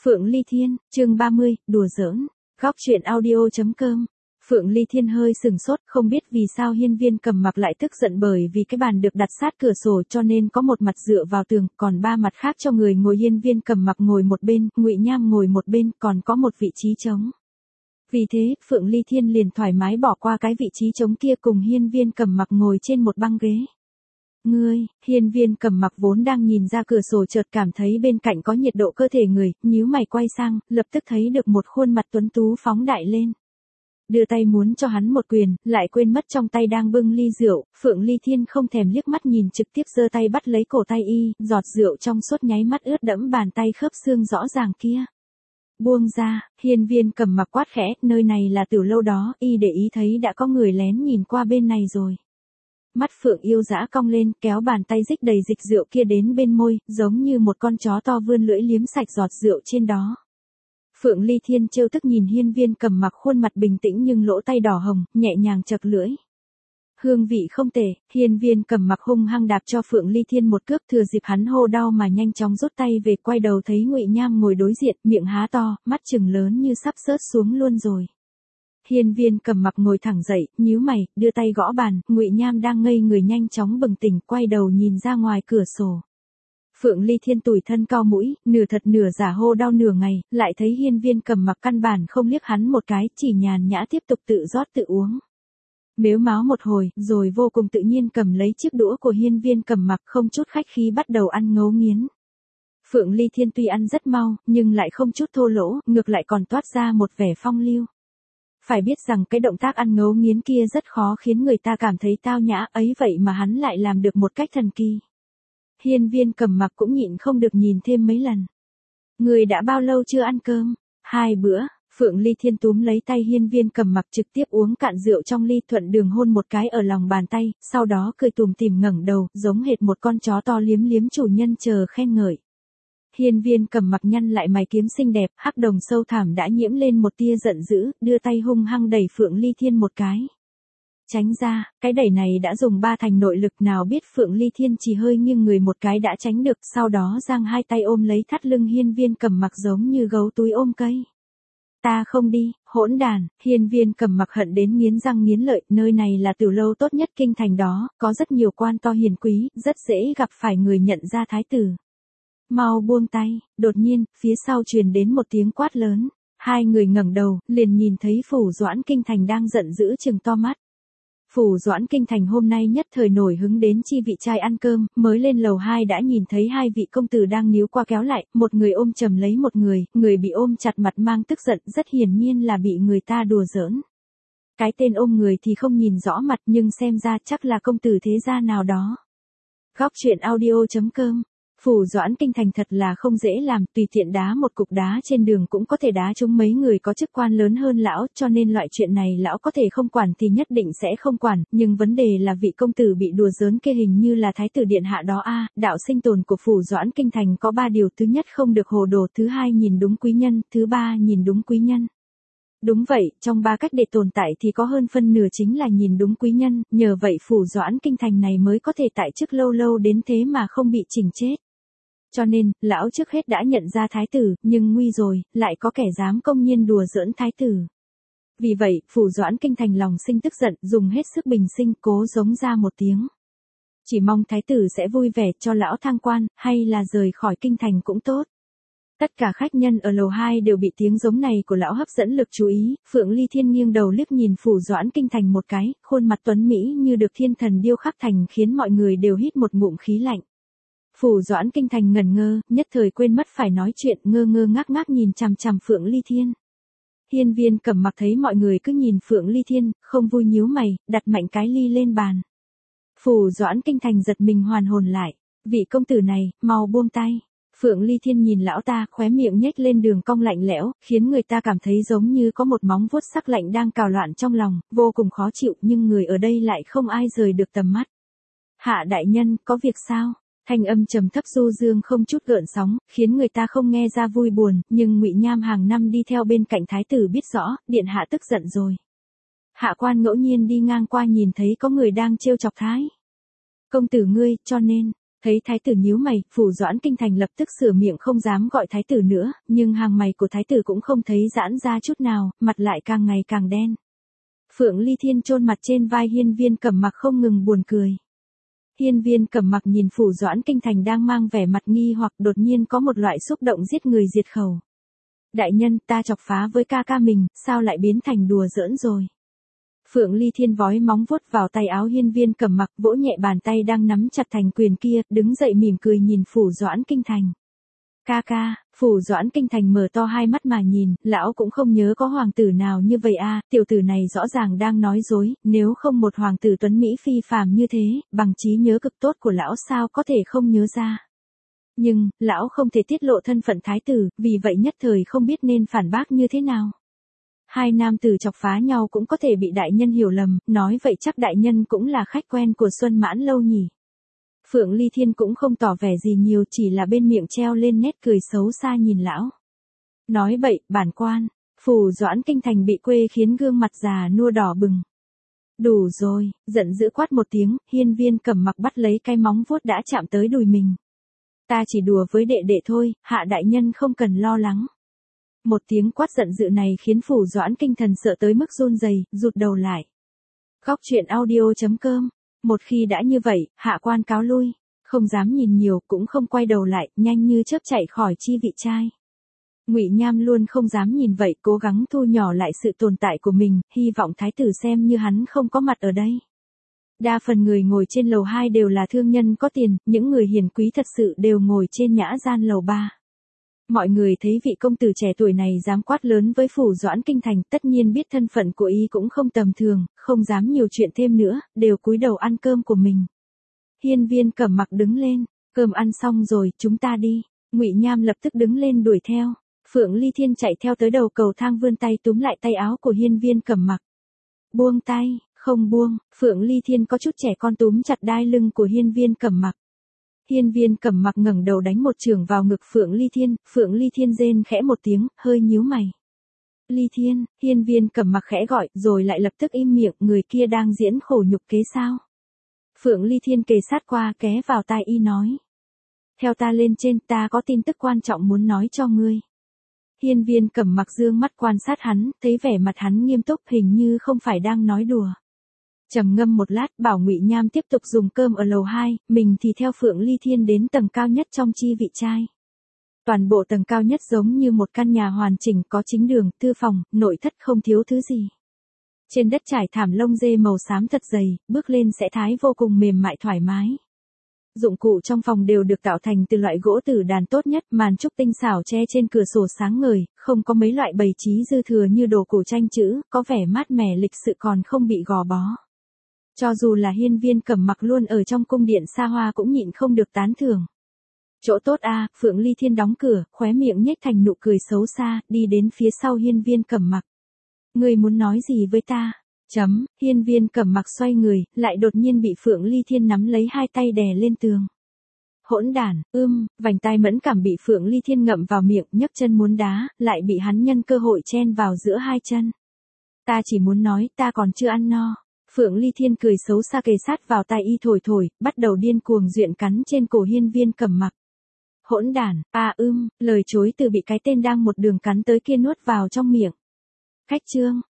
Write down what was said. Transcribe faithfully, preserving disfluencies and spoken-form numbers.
Phượng Ly Thiên, chương ba mươi, đùa giỡn. Góc truyện audio chấm com. Phượng Ly Thiên hơi sừng sốt, không biết vì sao Hiên Viên Cầm Mặc lại tức giận bởi vì cái bàn được đặt sát cửa sổ cho nên có một mặt dựa vào tường, còn ba mặt khác cho người ngồi. Hiên Viên Cầm Mặc ngồi một bên, Ngụy Nham ngồi một bên, còn có một vị trí trống. Vì thế, Phượng Ly Thiên liền thoải mái bỏ qua cái vị trí trống kia cùng Hiên Viên Cầm Mặc ngồi trên một băng ghế. Ngươi, Hiên Viên Cầm Mặc vốn đang nhìn ra cửa sổ chợt cảm thấy bên cạnh có nhiệt độ cơ thể người, nhíu mày quay sang, lập tức thấy được một khuôn mặt tuấn tú phóng đại lên. Đưa tay muốn cho hắn một quyền, lại quên mất trong tay đang bưng ly rượu. Phượng Ly Thiên không thèm liếc mắt nhìn, trực tiếp giơ tay bắt lấy cổ tay y, giọt rượu trong suốt nháy mắt ướt đẫm bàn tay khớp xương rõ ràng kia. Buông ra, Hiên Viên Cầm Mặc quát khẽ, nơi này là tiểu lâu đó, y để ý thấy đã có người lén nhìn qua bên này rồi. Mắt Phượng yêu dã cong lên, kéo bàn tay dích đầy dịch rượu kia đến bên môi, giống như một con chó to vươn lưỡi liếm sạch giọt rượu trên đó. Phượng Ly Thiên trêu tức nhìn Hiên Viên Cầm Mặc khuôn mặt bình tĩnh nhưng lỗ tay đỏ hồng, nhẹ nhàng chậc lưỡi. Hương vị không tệ, Hiên Viên Cầm Mặc hung hăng đạp cho Phượng Ly Thiên một cước, thừa dịp hắn hô đau mà nhanh chóng rút tay về, quay đầu thấy Ngụy Nham ngồi đối diện, miệng há to, mắt trừng lớn như sắp rớt xuống luôn rồi. Hiên Viên Cầm Mặc ngồi thẳng dậy, nhíu mày, đưa tay gõ bàn. Ngụy Nham đang ngây người nhanh chóng bừng tỉnh, quay đầu nhìn ra ngoài cửa sổ. Phượng Ly Thiên tủi thân cau mũi, nửa thật nửa giả hô đau nửa ngày, lại thấy Hiên Viên Cầm Mặc căn bản không liếc hắn một cái, chỉ nhàn nhã tiếp tục tự rót tự uống. Mếu máo một hồi, rồi vô cùng tự nhiên cầm lấy chiếc đũa của Hiên Viên Cầm Mặc, không chút khách khí bắt đầu ăn ngấu nghiến. Phượng Ly Thiên tuy ăn rất mau, nhưng lại không chút thô lỗ, ngược lại còn toát ra một vẻ phong lưu. Phải biết rằng cái động tác ăn ngấu nghiến kia rất khó khiến người ta cảm thấy tao nhã, ấy vậy mà hắn lại làm được một cách thần kỳ. Hiên Viên Cầm Mặc cũng nhịn không được nhìn thêm mấy lần. Người đã bao lâu chưa ăn cơm? Hai bữa. Phượng Ly Thiên túm lấy tay Hiên Viên Cầm Mặc trực tiếp uống cạn rượu trong ly, thuận đường hôn một cái ở lòng bàn tay, sau đó cười tủm tỉm ngẩng đầu, giống hệt một con chó to liếm liếm chủ nhân chờ khen ngợi. Hiên Viên Cầm Mặc nhăn lại mày kiếm xinh đẹp, hắc đồng sâu thẳm đã nhiễm lên một tia giận dữ, đưa tay hung hăng đẩy Phượng Ly Thiên một cái. Tránh ra, cái đẩy này đã dùng ba thành nội lực, nào biết Phượng Ly Thiên chỉ hơi nghiêng người một cái đã tránh được, sau đó giang hai tay ôm lấy thắt lưng Hiên Viên Cầm Mặc giống như gấu túi ôm cây. Ta không đi, hỗn đàn. Hiên Viên Cầm Mặc hận đến nghiến răng nghiến lợi, nơi này là tiểu lâu tốt nhất kinh thành đó, có rất nhiều quan to hiền quý, rất dễ gặp phải người nhận ra thái tử. Mau buông tay. Đột nhiên, phía sau truyền đến một tiếng quát lớn. Hai người ngẩng đầu, liền nhìn thấy Phủ Doãn Kinh Thành đang giận dữ trừng to mắt. Phủ Doãn Kinh Thành hôm nay nhất thời nổi hứng đến chi vị trai ăn cơm, mới lên lầu hai đã nhìn thấy hai vị công tử đang níu qua kéo lại, một người ôm chầm lấy một người, người bị ôm chặt mặt mang tức giận, rất hiển nhiên là bị người ta đùa giỡn. Cái tên ôm người thì không nhìn rõ mặt nhưng xem ra chắc là công tử thế gia nào đó. Góc truyện audio chấm com. Phủ Doãn Kinh Thành thật là không dễ làm, tùy tiện đá một cục đá trên đường cũng có thể đá trúng mấy người có chức quan lớn hơn lão, cho nên loại chuyện này lão có thể không quản thì nhất định sẽ không quản, nhưng vấn đề là vị công tử bị đùa giỡn kia hình như là thái tử điện hạ đó a. À, đạo sinh tồn của Phủ Doãn Kinh Thành có ba điều: thứ nhất không được hồ đồ, thứ hai nhìn đúng quý nhân, thứ ba nhìn đúng quý nhân. Đúng vậy, trong ba cách để tồn tại thì có hơn phân nửa chính là nhìn đúng quý nhân, nhờ vậy Phủ Doãn Kinh Thành này mới có thể tại chức lâu lâu đến thế mà không bị chỉnh chết. Cho nên, lão trước hết đã nhận ra thái tử, nhưng nguy rồi, lại có kẻ dám công nhiên đùa giỡn thái tử. Vì vậy, Phủ Doãn Kinh Thành lòng sinh tức giận, dùng hết sức bình sinh, cố giống ra một tiếng. Chỉ mong thái tử sẽ vui vẻ cho lão thăng quan, hay là rời khỏi kinh thành cũng tốt. Tất cả khách nhân ở lầu hai đều bị tiếng giống này của lão hấp dẫn lực chú ý. Phượng Ly Thiên nghiêng đầu liếc nhìn Phủ Doãn Kinh Thành một cái, khuôn mặt tuấn mỹ như được thiên thần điêu khắc thành, khiến mọi người đều hít một ngụm khí lạnh. Phủ Doãn Kinh Thành ngẩn ngơ, nhất thời quên mất phải nói chuyện, ngơ ngơ ngác ngác nhìn chằm chằm Phượng Ly Thiên. Hiên Viên Cầm Mặc thấy mọi người cứ nhìn Phượng Ly Thiên, không vui nhíu mày, đặt mạnh cái ly lên bàn. Phủ Doãn Kinh Thành giật mình hoàn hồn lại. Vị công tử này, mau buông tay. Phượng Ly Thiên nhìn lão ta, khóe miệng nhếch lên đường cong lạnh lẽo, khiến người ta cảm thấy giống như có một móng vuốt sắc lạnh đang cào loạn trong lòng, vô cùng khó chịu, nhưng người ở đây lại không ai rời được tầm mắt. Hạ đại nhân, có việc sao? Thanh âm trầm thấp du dương không chút gợn sóng, khiến người ta không nghe ra vui buồn, nhưng Ngụy Nham hàng năm đi theo bên cạnh thái tử biết rõ, điện hạ tức giận rồi. Hạ quan ngẫu nhiên đi ngang qua nhìn thấy có người đang trêu chọc thái công tử ngươi, cho nên, Thấy thái tử nhíu mày, Phủ Doãn Kinh Thành lập tức sửa miệng không dám gọi thái tử nữa, nhưng hàng mày của thái tử cũng không thấy giãn ra chút nào, mặt lại càng ngày càng đen. Phượng Ly Thiên chôn mặt trên vai Hiên Viên Cẩm Mặc không ngừng buồn cười. Hiên Viên Cẩm Mặc nhìn Phủ Doãn Kinh Thành đang mang vẻ mặt nghi hoặc đột nhiên có một loại xúc động giết người diệt khẩu. Đại nhân, ta chọc phá với ca ca mình, sao lại biến thành đùa giỡn rồi? Phượng Ly Thiên vói móng vuốt vào tay áo Hiên Viên Cẩm Mặc, vỗ nhẹ bàn tay đang nắm chặt thành quyền kia, đứng dậy mỉm cười nhìn Phủ Doãn Kinh Thành. Ca ca, Phủ Doãn Kinh Thành mở to hai mắt mà nhìn, lão cũng không nhớ có hoàng tử nào như vậy a, tiểu tử này rõ ràng đang nói dối, nếu không một hoàng tử tuấn Mỹ phi phàm như thế, bằng trí nhớ cực tốt của lão sao có thể không nhớ ra. Nhưng, lão không thể tiết lộ thân phận thái tử, vì vậy nhất thời không biết nên phản bác như thế nào. Hai nam tử chọc phá nhau cũng có thể bị đại nhân hiểu lầm, nói vậy chắc đại nhân cũng là khách quen của Xuân Mãn Lâu nhỉ. Phượng Ly Thiên cũng không tỏ vẻ gì nhiều, chỉ là bên miệng treo lên nét cười xấu xa nhìn lão. Nói bậy, bản quan, Phủ Doãn Kinh Thành bị quê khiến gương mặt già nua đỏ bừng. Đủ rồi, giận dữ quát một tiếng, Hiên Viên Cẩm Mặc bắt lấy cái móng vuốt đã chạm tới đùi mình. Ta chỉ đùa với đệ đệ thôi, hạ đại nhân không cần lo lắng. Một tiếng quát giận dữ này khiến Phủ Doãn Kinh Thần sợ tới mức run rẩy, rụt đầu lại. Góc truyện audio chấm com. Một khi đã như vậy, hạ quan cáo lui, không dám nhìn nhiều, cũng không quay đầu lại, nhanh như chớp chạy khỏi chi vị trai. Ngụy Nham luôn không dám nhìn vậy, cố gắng thu nhỏ lại sự tồn tại của mình, hy vọng thái tử xem như hắn không có mặt ở đây. Đa phần người ngồi trên lầu hai đều là thương nhân có tiền, những người hiền quý thật sự đều ngồi trên nhã gian lầu ba. Mọi người thấy vị công tử trẻ tuổi này dám quát lớn với Phủ Doãn Kinh Thành, tất nhiên biết thân phận của y cũng không tầm thường, không dám nhiều chuyện thêm nữa, đều cúi đầu ăn cơm của mình. Hiên Viên Cẩm Mặc đứng lên, cơm ăn xong rồi, chúng ta đi. Ngụy Nham lập tức đứng lên đuổi theo. Phượng Ly Thiên chạy theo tới đầu cầu thang vươn tay túm lại tay áo của Hiên Viên Cẩm Mặc. Buông tay, không buông, Phượng Ly Thiên có chút trẻ con túm chặt đai lưng của Hiên Viên Cẩm Mặc. Hiên Viên Cẩm Mặc ngẩng đầu đánh một chưởng vào ngực Phượng Ly Thiên, Phượng Ly Thiên rên khẽ một tiếng, hơi nhíu mày. Ly Thiên, Hiên Viên Cẩm Mặc khẽ gọi, rồi lại lập tức im miệng, người kia đang diễn khổ nhục kế sao? Phượng Ly Thiên kề sát qua ké vào tai y nói. Theo ta lên trên, ta có tin tức quan trọng muốn nói cho ngươi. Hiên Viên Cẩm Mặc dương mắt quan sát hắn, thấy vẻ mặt hắn nghiêm túc hình như không phải đang nói đùa. Trầm ngâm một lát, bảo Ngụy Nham tiếp tục dùng cơm ở lầu hai, mình thì theo Phượng Ly Thiên đến tầng cao nhất trong chi vị trai. Toàn bộ tầng cao nhất giống như một căn nhà hoàn chỉnh, có chính đường, thư phòng, nội thất không thiếu thứ gì. Trên đất trải thảm lông dê màu xám thật dày, bước lên sẽ thái vô cùng mềm mại thoải mái. Dụng cụ trong phòng đều được tạo thành từ loại gỗ tử đàn tốt nhất, màn trúc tinh xảo che trên cửa sổ sáng ngời, không có mấy loại bày trí dư thừa như đồ cổ tranh chữ, có vẻ mát mẻ lịch sự còn không bị gò bó. Cho dù là Hiên Viên Cẩm Mặc luôn ở trong cung điện xa hoa cũng nhịn không được tán thưởng. Chỗ tốt a, Phượng Ly Thiên đóng cửa, khóe miệng nhếch thành nụ cười xấu xa, đi đến phía sau Hiên Viên Cẩm Mặc. Ngươi muốn nói gì với ta? Chấm, Hiên Viên Cẩm Mặc xoay người, lại đột nhiên bị Phượng Ly Thiên nắm lấy hai tay đè lên tường. Hỗn đản, ưm, vành tai mẫn cảm bị Phượng Ly Thiên ngậm vào miệng, nhấc chân muốn đá, lại bị hắn nhân cơ hội chen vào giữa hai chân. Ta chỉ muốn nói, ta còn chưa ăn no. Phượng Ly Thiên cười xấu xa kề sát vào tai y thổi thổi, bắt đầu điên cuồng duyện cắn trên cổ Hiên Viên Cẩm Mặc. Hỗn đản, a ưm, lời chối từ bị cái tên đang một đường cắn tới kia nuốt vào trong miệng. Khách trương,